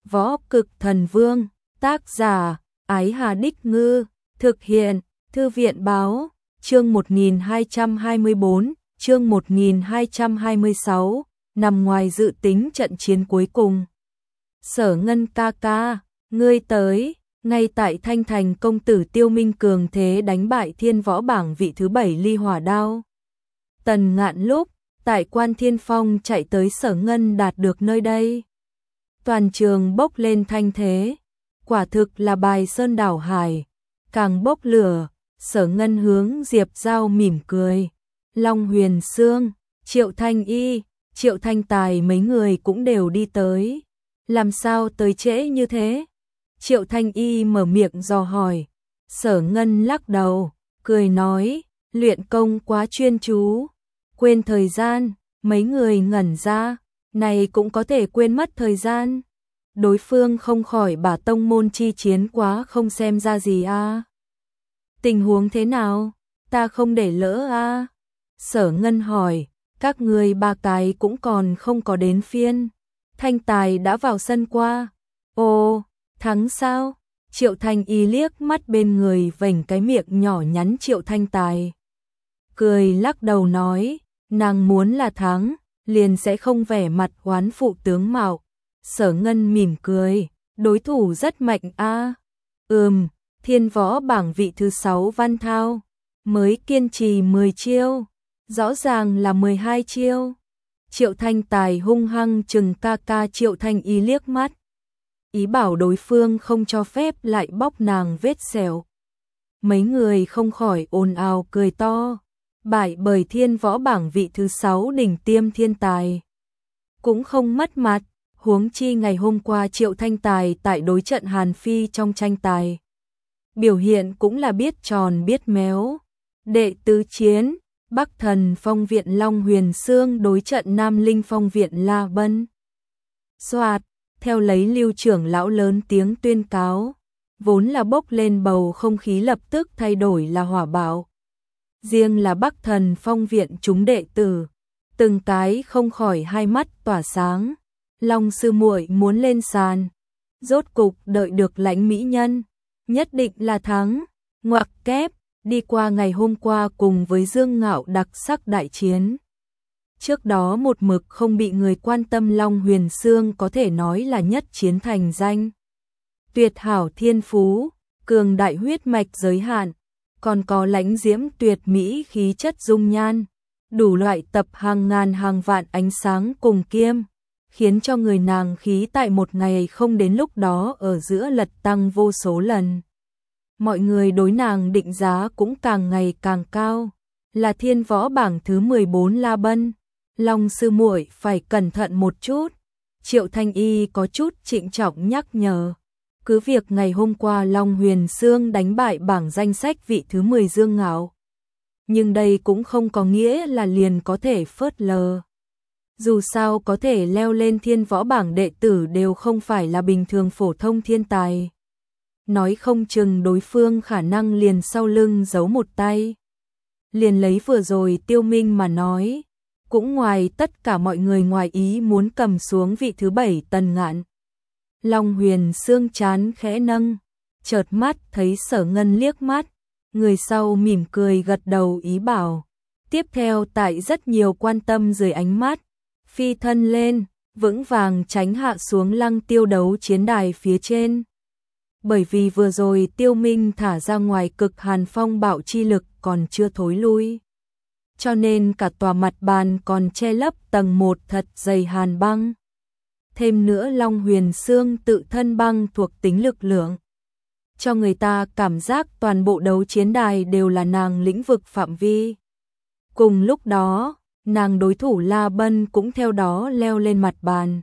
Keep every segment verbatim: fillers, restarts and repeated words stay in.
Võ Cực Thần Vương, tác giả, Ái Hà Đích Ngư, thực hiện, Thư viện Báo, chương một nghìn hai trăm hai mươi bốn, chương một nghìn hai trăm hai mươi sáu, nằm ngoài dự tính trận chiến cuối cùng. Sở Ngân ca ca, ngươi tới, ngay tại Thanh Thành công tử Tiêu Minh cường thế đánh bại Thiên Võ bảng vị thứ bảy Ly Hỏa Đao. Tần Ngạn lúc, tại Quan Thiên Phong chạy tới Sở Ngân đạt được nơi đây. Toàn trường bốc lên thanh thế, quả thực là bài sơn đảo hải, càng bốc lửa. Sở Ngân hướng Diệp Giao mỉm cười, Long Huyền Sương, Triệu Thanh Y, Triệu Thanh Tài mấy người cũng đều đi tới. Làm sao tới trễ như thế? Triệu Thanh Y mở miệng dò hỏi. Sở Ngân lắc đầu, cười nói, luyện công quá chuyên chú, quên thời gian. Mấy người ngẩn ra, này cũng có thể quên mất thời gian. Đối phương không khỏi bả tông môn chi chiến quá không xem ra gì a. À. Tình huống thế nào? Ta không để lỡ a. À. Sở Ngân hỏi, các người ba cái cũng còn không có đến phiên. Thanh Tài đã vào sân qua. Ồ, thắng sao? Triệu Thanh Y liếc mắt bên người vểnh cái miệng nhỏ nhắn Triệu Thanh Tài. Cười lắc đầu nói, nàng muốn là thắng, liền sẽ không vẻ mặt oán phụ tướng mạo. Sở Ngân mỉm cười, đối thủ rất mạnh a. À. Ừm, Thiên Võ bảng vị thứ sáu Văn Thao, mới kiên trì mười chiêu, rõ ràng là mười hai chiêu. Triệu Thanh Tài hung hăng chừng ca ca Triệu Thanh Y liếc mắt, ý bảo đối phương không cho phép lại bóc nàng vết sẹo. Mấy người không khỏi ồn ào cười to, bại bởi Thiên Võ bảng vị thứ sáu đỉnh tiêm thiên tài. Cũng không mất mặt, huống chi ngày hôm qua Triệu Thanh Tài tại đối trận Hàn Phi trong tranh tài. Biểu hiện cũng là biết tròn biết méo. Đệ tứ chiến, Bắc Thần Phong viện Long Huyền Sương đối trận Nam Linh Phong viện La Bân. Soạt, theo lấy Lưu trưởng lão lớn tiếng tuyên cáo, vốn là bốc lên bầu không khí lập tức thay đổi là hỏa bạo. Riêng là Bắc Thần Phong viện chúng đệ tử, từng cái không khỏi hai mắt tỏa sáng. Long sư muội muốn lên sàn, rốt cục đợi được lãnh mỹ nhân, nhất định là thắng. Ngoặc kép, đi qua ngày hôm qua cùng với Dương Ngạo đặc sắc đại chiến. Trước đó một mực không bị người quan tâm Long Huyền Sương có thể nói là nhất chiến thành danh. Tuyệt hảo thiên phú, cường đại huyết mạch giới hạn, còn có lãnh diễm tuyệt mỹ khí chất dung nhan, đủ loại tập hàng ngàn hàng vạn ánh sáng cùng kiêm, khiến cho người nàng khí tại một ngày không đến lúc đó ở giữa lật tăng vô số lần. Mọi người đối nàng định giá cũng càng ngày càng cao, là Thiên Võ bảng thứ mười bốn La Bân. Long sư muội phải cẩn thận một chút. Triệu Thanh Y có chút trịnh trọng nhắc nhở. Cứ việc ngày hôm qua Long Huyền Sương đánh bại bảng danh sách vị thứ mười Dương Ngạo, nhưng đây cũng không có nghĩa là liền có thể phớt lờ. Dù sao có thể leo lên Thiên Võ bảng đệ tử đều không phải là bình thường phổ thông thiên tài. Nói không chừng đối phương khả năng liền sau lưng giấu một tay. Liền lấy vừa rồi Tiêu Minh mà nói, cũng ngoài tất cả mọi người ngoài ý muốn cầm xuống vị thứ bảy Tần Ngạn. Long Huyền Sương chán khẽ nâng, chợt mắt thấy Sở Ngân liếc mắt, người sau mỉm cười gật đầu ý bảo. Tiếp theo tại rất nhiều quan tâm dưới ánh mắt, phi thân lên, vững vàng tránh hạ xuống lăng tiêu đấu chiến đài phía trên. Bởi vì vừa rồi Tiêu Minh thả ra ngoài cực hàn phong bạo chi lực còn chưa thối lui, cho nên cả tòa mặt bàn còn che lấp tầng một thật dày hàn băng. Thêm nữa Long Huyền Sương tự thân băng thuộc tính lực lượng, cho người ta cảm giác toàn bộ đấu chiến đài đều là nàng lĩnh vực phạm vi. Cùng lúc đó, nàng đối thủ La Bân cũng theo đó leo lên mặt bàn.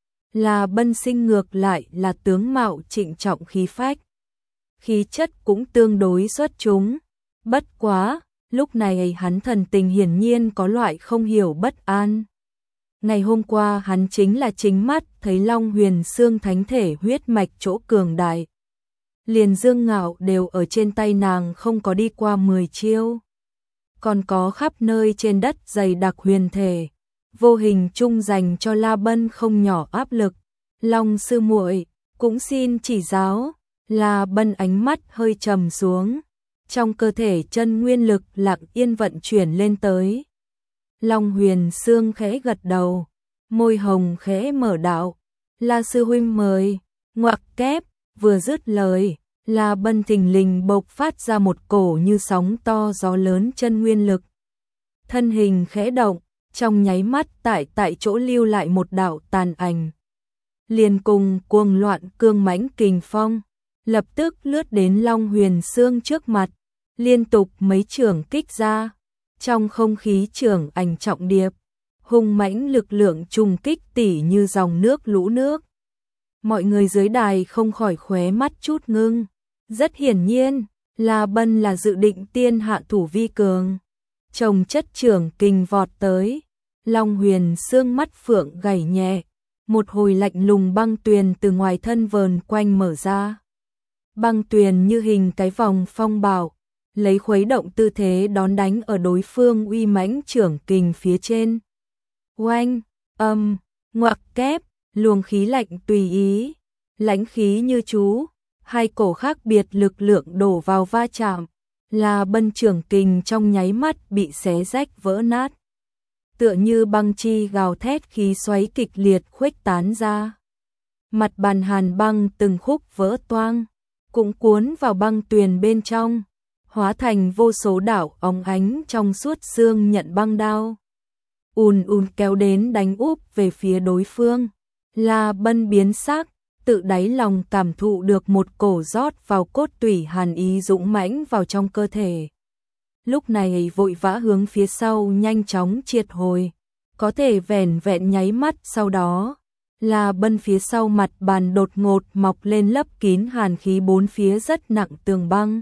La Bân sinh ngược lại là tướng mạo trịnh trọng khí phách, khí chất cũng tương đối xuất chúng. Bất quá, lúc này hắn thần tình hiển nhiên có loại không hiểu bất an. Ngày hôm qua hắn chính là chính mắt thấy Long Huyền Sương thánh thể huyết mạch chỗ cường đại. Liền Dương Ngạo đều ở trên tay nàng không có đi qua mười chiêu. Còn có khắp nơi trên đất dày đặc huyền thể, vô hình chung dành cho La Bân không nhỏ áp lực. Long sư muội, cũng xin chỉ giáo. La Bân ánh mắt hơi trầm xuống, trong cơ thể chân nguyên lực lặng yên vận chuyển lên tới. Long Huyền Sương khẽ gật đầu, môi hồng khẽ mở đạo, La sư huynh mời. Ngoặc kép, vừa dứt lời, La Bân thình lình bộc phát ra một cổ như sóng to gió lớn chân nguyên lực. Thân hình khẽ động, trong nháy mắt tại tại chỗ lưu lại một đạo tàn ảnh. Liền cùng cuồng loạn cương mãnh kình phong, lập tức lướt đến Long Huyền Sương trước mặt, liên tục mấy chưởng kích ra. Trong không khí chưởng ảnh trọng điệp, hung mãnh lực lượng trùng kích tỉ như dòng nước lũ nước. Mọi người dưới đài không khỏi khóe mắt chút ngưng. Rất hiển nhiên, La Bân là dự định tiên hạ thủ vi cường. Chồng chất trưởng kình vọt tới, Long Huyền Sương mắt phượng gảy nhẹ, một hồi lạnh lùng băng tuyền từ ngoài thân vờn quanh mở ra. Băng tuyền như hình cái vòng phong bạo, lấy khuấy động tư thế đón đánh ở đối phương uy mãnh trưởng kình phía trên. Oanh, âm, ngoặc kép, luồng khí lạnh tùy ý, lãnh khí như chú, hai cổ khác biệt lực lượng đổ vào va chạm. La Bân trưởng kình trong nháy mắt bị xé rách vỡ nát. Tựa như băng chi gào thét khí xoáy kịch liệt khuếch tán ra. Mặt bàn hàn băng từng khúc vỡ toang, cũng cuốn vào băng tuyền bên trong, hóa thành vô số đạo óng ánh trong suốt xương nhận băng đao. Ùn ùn kéo đến đánh úp về phía đối phương. La Bân biến sắc, tự đáy lòng cảm thụ được một cổ rót vào cốt tủy hàn ý dũng mãnh vào trong cơ thể. Lúc này vội vã hướng phía sau nhanh chóng triệt hồi, có thể vẻn vẹn nháy mắt sau đó, La Bân phía sau mặt bàn đột ngột mọc lên lấp kín hàn khí bốn phía rất nặng tường băng.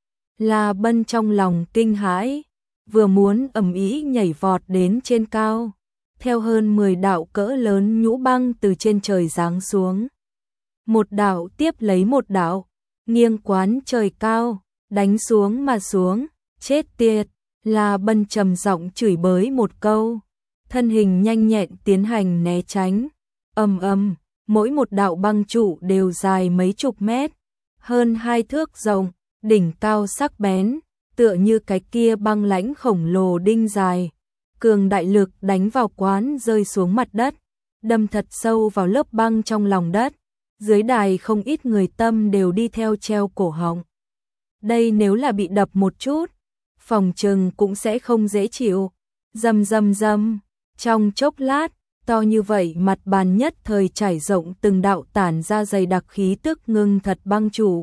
La Bân trong lòng kinh hãi, vừa muốn ầm ĩ nhảy vọt đến trên cao, theo hơn mười đạo cỡ lớn nhũ băng từ trên trời giáng xuống. Một đạo tiếp lấy một đạo, nghiêng quán trời cao, đánh xuống mà xuống, chết tiệt. La Bân trầm giọng chửi bới một câu, thân hình nhanh nhẹn tiến hành né tránh. Ầm ầm, mỗi một đạo băng trụ đều dài mấy chục mét, hơn hai thước rộng, đỉnh cao sắc bén, tựa như cái kia băng lãnh khổng lồ đinh dài. Cường đại lực đánh vào quán rơi xuống mặt đất, đâm thật sâu vào lớp băng trong lòng đất. Dưới đài không ít người tâm đều đi theo treo cổ họng. Đây nếu là bị đập một chút, phòng trừng cũng sẽ không dễ chịu. Rầm rầm rầm, trong chốc lát, to như vậy mặt bàn nhất thời trải rộng từng đạo tản ra dày đặc khí tức ngưng thật băng trụ.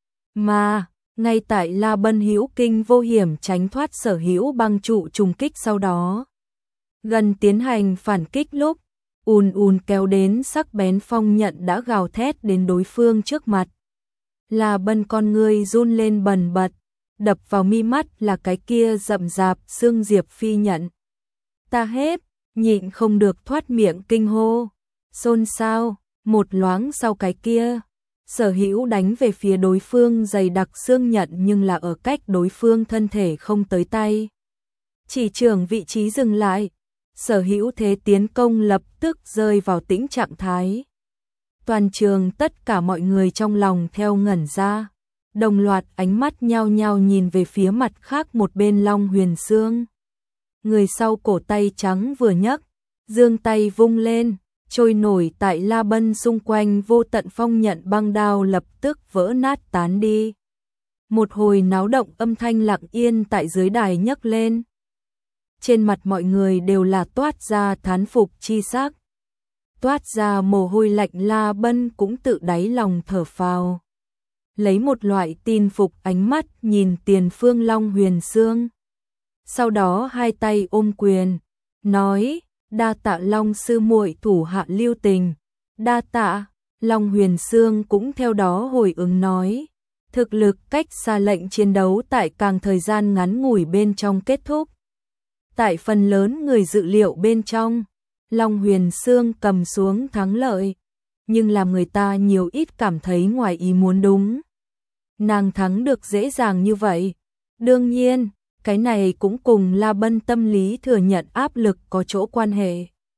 Mà, ngay tại La Bân hữu kinh vô hiểm tránh thoát sở hữu băng trụ trùng kích sau đó, gần tiến hành phản kích lúc, ùn ùn kéo đến sắc bén phong nhận đã gào thét đến đối phương trước mặt. La Bân con ngươi run lên bần bật, đập vào mi mắt là cái kia rậm rạp xương diệp phi nhận. Ta hết, nhịn không được thoát miệng kinh hô, xôn xao, một loáng sau cái kia, sở hữu đánh về phía đối phương dày đặc xương nhận nhưng là ở cách đối phương thân thể không tới tay. Chỉ trưởng vị trí dừng lại, sở hữu thế tiến công lập tức rơi vào tĩnh trạng thái. Toàn trường tất cả mọi người trong lòng theo ngẩn ra, đồng loạt ánh mắt nhao nhao nhìn về phía mặt khác một bên Long Huyền Sương. Người sau cổ tay trắng vừa nhấc, giương tay vung lên, trôi nổi tại La Bân xung quanh vô tận phong nhận băng đao lập tức vỡ nát tán đi. Một hồi náo động âm thanh lặng yên tại dưới đài nhấc lên. Trên mặt mọi người đều là toát ra thán phục chi sắc. Toát ra mồ hôi lạnh. La Bân cũng tự đáy lòng thở phào. Lấy một loại tin phục ánh mắt nhìn tiền phương Long Huyền Sương. Sau đó hai tay ôm quyền, nói, đa tạ Long sư muội thủ hạ lưu tình. Đa tạ. Long Huyền Sương cũng theo đó hồi ứng nói, thực lực cách xa lệnh chiến đấu tại càng thời gian ngắn ngủi bên trong kết thúc. Tại phần lớn người dự liệu bên trong, Long Huyền Sương cầm xuống thắng lợi, nhưng làm người ta nhiều ít cảm thấy ngoài ý muốn đúng. Nàng thắng được dễ dàng như vậy. Đương nhiên, cái này cũng cùng La Bân tâm lý thừa nhận áp lực có chỗ quan hệ.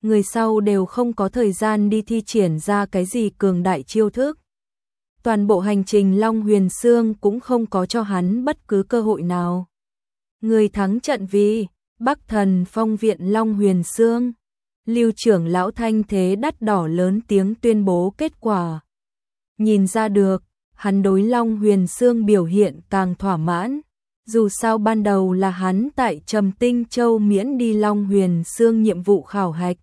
người sau đều không có thời gian đi thi triển ra cái gì cường đại chiêu thức. Toàn bộ hành trình Long Huyền Xương cũng không có cho hắn bất cứ cơ hội nào. Người thắng trận vì Bắc Thần Phong Viện Long Huyền Xương. Lưu trưởng lão thanh thế đắt đỏ lớn tiếng tuyên bố kết quả. Nhìn ra được, hắn đối Long Huyền Xương biểu hiện càng thỏa mãn. Dù sao ban đầu là hắn tại Trầm Tinh Châu miễn đi Long Huyền Xương nhiệm vụ khảo hạch,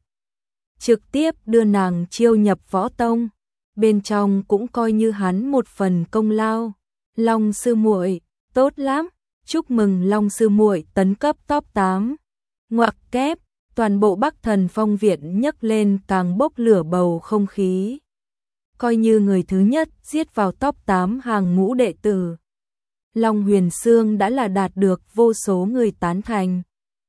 trực tiếp đưa nàng chiêu nhập võ tông. Bên trong cũng coi như hắn một phần công lao. Long sư muội, tốt lắm, chúc mừng Long sư muội tấn cấp top tám. Ngoặc kép, toàn bộ Bắc Thần Phong Viện nhấc lên càng bốc lửa bầu không khí. Coi như người thứ nhất giết vào top tám hàng ngũ đệ tử. Long Huyền Xương đã là đạt được vô số người tán thành.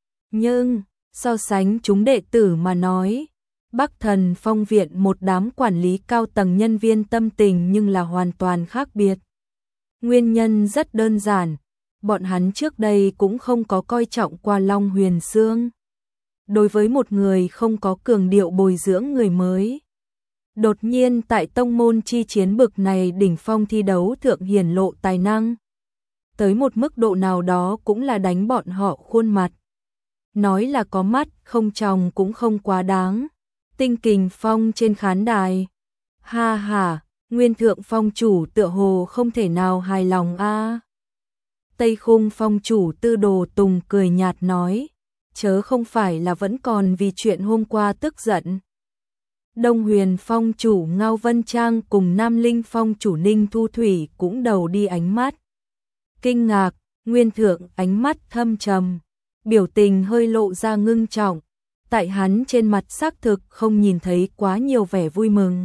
Nhưng, so sánh chúng đệ tử mà nói, Bắc Thần Phong Viện một đám quản lý cao tầng nhân viên tâm tình nhưng là hoàn toàn khác biệt. Nguyên nhân rất đơn giản, bọn hắn trước đây cũng không có coi trọng qua Long Huyền Xương. Đối với một người không có cường điệu bồi dưỡng người mới, đột nhiên tại tông môn chi chiến bực này đỉnh phong thi đấu thượng hiển lộ tài năng, tới một mức độ nào đó cũng là đánh bọn họ khuôn mặt. Nói là có mắt không tròng cũng không quá đáng. Tinh Kình Phong trên khán đài. Ha ha, Nguyên Thượng Phong chủ tựa hồ không thể nào hài lòng a. À. Tây Khung Phong chủ Tư Đồ Tùng cười nhạt nói, chớ không phải là vẫn còn vì chuyện hôm qua tức giận. Đông Huyền Phong chủ Ngao Vân Trang cùng Nam Linh Phong chủ Ninh Thu Thủy cũng đầu đi ánh mắt kinh ngạc. Nguyên Thượng ánh mắt thâm trầm, biểu tình hơi lộ ra ngưng trọng. Tại hắn trên mặt xác thực không nhìn thấy quá nhiều vẻ vui mừng.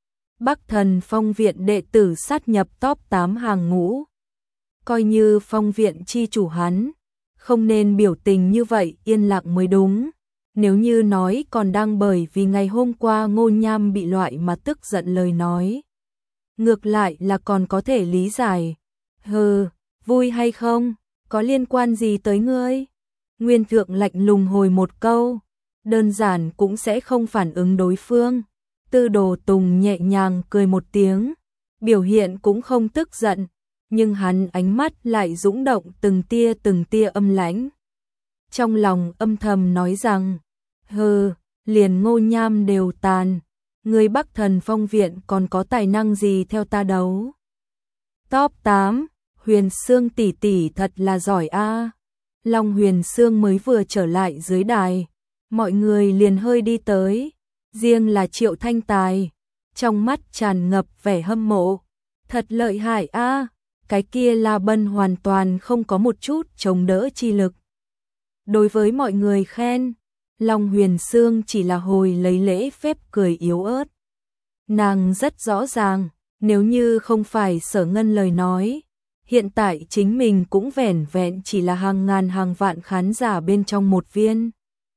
Bắc Thần Phong Viện đệ tử sát nhập top tám hàng ngũ. Coi như Phong Viện chi chủ hắn, không nên biểu tình như vậy yên lặng mới đúng. Nếu như nói còn đang bởi vì ngày hôm qua Ngô Nham bị loại mà tức giận lời nói, ngược lại là còn có thể lý giải. Hừ, vui hay không, có liên quan gì tới ngươi? Nguyên Thượng lạnh lùng hồi một câu, đơn giản cũng sẽ không phản ứng đối phương. Tư Đồ Tùng nhẹ nhàng cười một tiếng, biểu hiện cũng không tức giận, nhưng hắn ánh mắt lại dũng động từng tia từng tia âm lãnh. Trong lòng âm thầm nói rằng, hừ, liền Ngô Nham đều tàn, người Bắc Thần Phong Viện còn có tài năng gì theo ta đấu. Top tám, Huyền Xương tỷ tỷ thật là giỏi a. À. Long Huyền Xương mới vừa trở lại dưới đài, mọi người liền hơi đi tới, riêng là Triệu Thanh Tài, trong mắt tràn ngập vẻ hâm mộ. Thật lợi hại a, à. Cái kia La Bân hoàn toàn không có một chút chống đỡ chi lực. Đối với mọi người khen, Long Huyền Xương chỉ là hồi lấy lễ phép cười yếu ớt. Nàng rất rõ ràng, nếu như không phải Sở Ngân lời nói, hiện tại chính mình cũng vẻn vẹn chỉ là hàng ngàn hàng vạn khán giả bên trong một viên.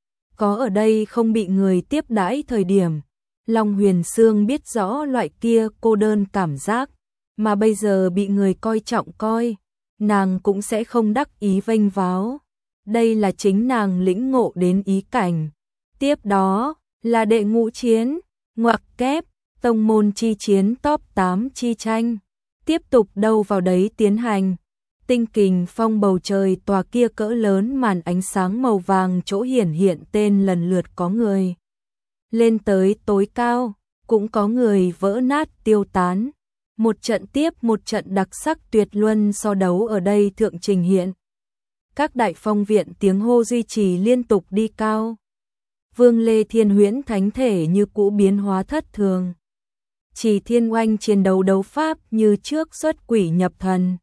Có ở đây không bị người tiếp đãi thời điểm, Long Huyền Xương biết rõ loại kia cô đơn cảm giác, mà bây giờ bị người coi trọng coi, nàng cũng sẽ không đắc ý vênh váo. Đây là chính nàng lĩnh ngộ đến ý cảnh. Tiếp đó là đệ ngũ chiến, ngoặc kép, tông môn chi chiến top tám chi tranh. Tiếp tục đâu vào đấy tiến hành. Tinh Kình Phong bầu trời tòa kia cỡ lớn màn ánh sáng màu vàng chỗ hiển hiện tên lần lượt có người lên tới tối cao, cũng có người vỡ nát tiêu tán. Một trận tiếp một trận đặc sắc tuyệt luân so đấu ở đây thượng trình hiện. Các đại phong viện tiếng hô duy trì liên tục đi cao. Vương Lê Thiên Huyễn thánh thể như cũ biến hóa thất thường. Chỉ Thiên Oanh chiến đấu đấu pháp như trước xuất quỷ nhập thần.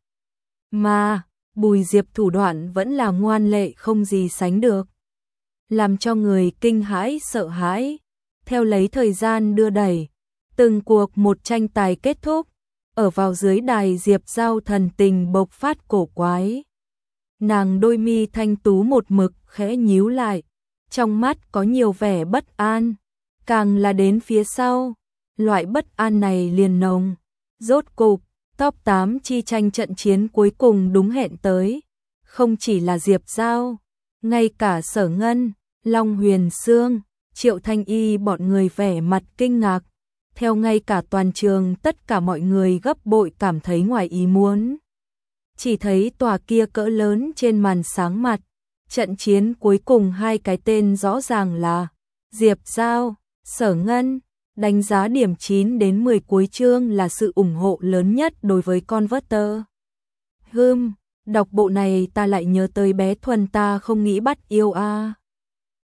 Mà, Bùi Diệp thủ đoạn vẫn là ngoan lệ không gì sánh được. Làm cho người kinh hãi sợ hãi. Theo lấy thời gian đưa đẩy, từng cuộc một tranh tài kết thúc. Ở vào dưới đài Diệp Giao thần tình bộc phát cổ quái. Nàng đôi mi thanh tú một mực khẽ nhíu lại, trong mắt có nhiều vẻ bất an, càng là đến phía sau, loại bất an này liền nồng. Rốt cục, top tám chi tranh trận chiến cuối cùng đúng hẹn tới, không chỉ là Diệp Giao, ngay cả Sở Ngân, Long Huyền Xương, Triệu Thanh Y bọn người vẻ mặt kinh ngạc, theo ngay cả toàn trường tất cả mọi người gấp bội cảm thấy ngoài ý muốn. Chỉ thấy tòa kia cỡ lớn trên màn sáng mặt, trận chiến cuối cùng hai cái tên rõ ràng là Diệp Giao, Sở Ngân, đánh giá điểm chín đến mười cuối chương là sự ủng hộ lớn nhất đối với Converter. Hừm, đọc bộ này ta lại nhớ tới bé Thuần ta không nghĩ bắt yêu a. À.